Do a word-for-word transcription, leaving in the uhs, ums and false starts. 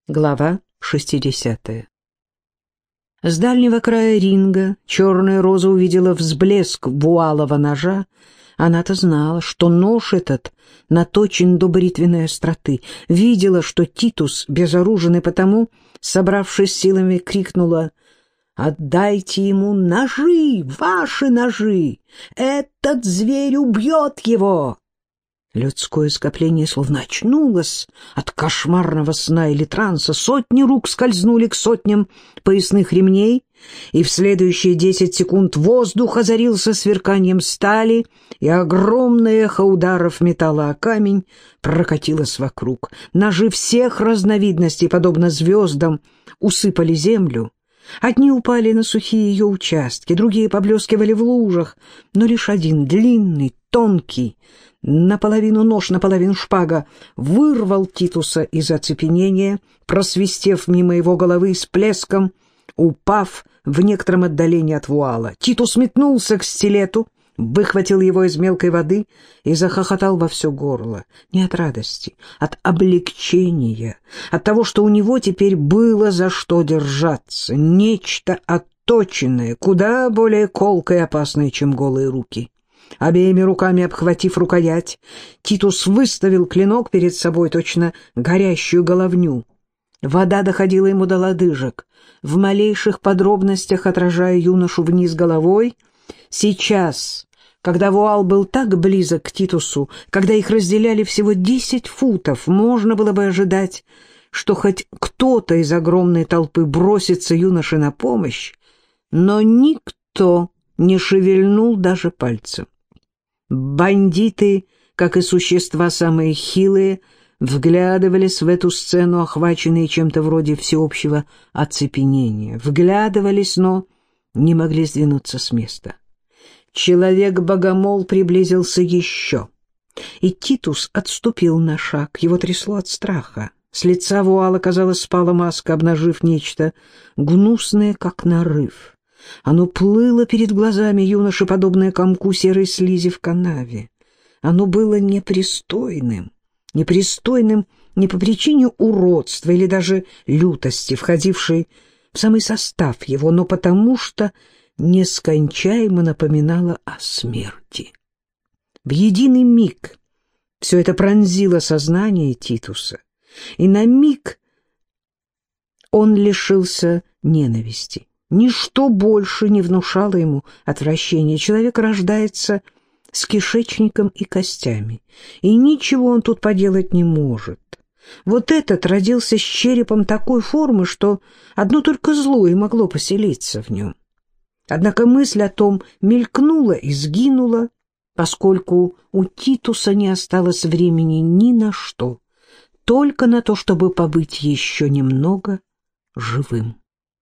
Глава шестидесятая. С дальнего края ринга черная роза увидела взблеск вуалового ножа. Она-то знала, что нож этот наточен до бритвенной остроты. Видела, что Титус безоружен, и потому, собравшись силами, крикнула: «Отдайте ему ножи, ваши ножи! Этот зверь убьет его!» Людское скопление словно очнулось от кошмарного сна или транса. Сотни рук скользнули к сотням поясных ремней, и в следующие десять секунд воздух озарился сверканием стали, и огромное эхо ударов металла о камень прокатилось вокруг. Ножи всех разновидностей, подобно звездам, усыпали землю. Одни упали на сухие ее участки, другие поблескивали в лужах, но лишь один, длинный, тонкий, наполовину нож, наполовину шпага, вырвал Титуса из оцепенения, просвистев мимо его головы с плеском, упав в некотором отдалении от вуала. Титус метнулся к стилету, выхватил его из мелкой воды и захохотал во все горло. Не от радости, от облегчения, от того, что у него теперь было за что держаться. Нечто отточенное, куда более колкое и опасное, чем голые руки. Обеими руками обхватив рукоять, Титус выставил клинок перед собой, точно горящую головню. Вода доходила ему до лодыжек, в малейших подробностях отражая юношу вниз головой. Сейчас, когда вуал был так близок к Титусу, когда их разделяли всего десять футов, можно было бы ожидать, что хоть кто-то из огромной толпы бросится юноше на помощь, но никто не шевельнул даже пальцем. Бандиты, как и существа самые хилые, вглядывались в эту сцену, охваченные чем-то вроде всеобщего оцепенения. Вглядывались, но не могли сдвинуться с места. Человек-богомол приблизился еще, и Титус отступил на шаг. Его трясло от страха. С лица вуала, казалось, спала маска, обнажив нечто гнусное, как нарыв. Оно плыло перед глазами юноши, подобное комку серой слизи в канаве. Оно было непристойным, непристойным не по причине уродства или даже лютости, входившей в самый состав его, но потому что нескончаемо напоминало о смерти. В единый миг все это пронзило сознание Титуса, и на миг он лишился ненависти. Ничто больше не внушало ему отвращения. Человек рождается с кишечником и костями, и ничего он тут поделать не может. Вот этот родился с черепом такой формы, что одно только зло и могло поселиться в нем. Однако мысль о том мелькнула и сгинула, поскольку у Титуса не осталось времени ни на что, только на то, чтобы побыть еще немного живым.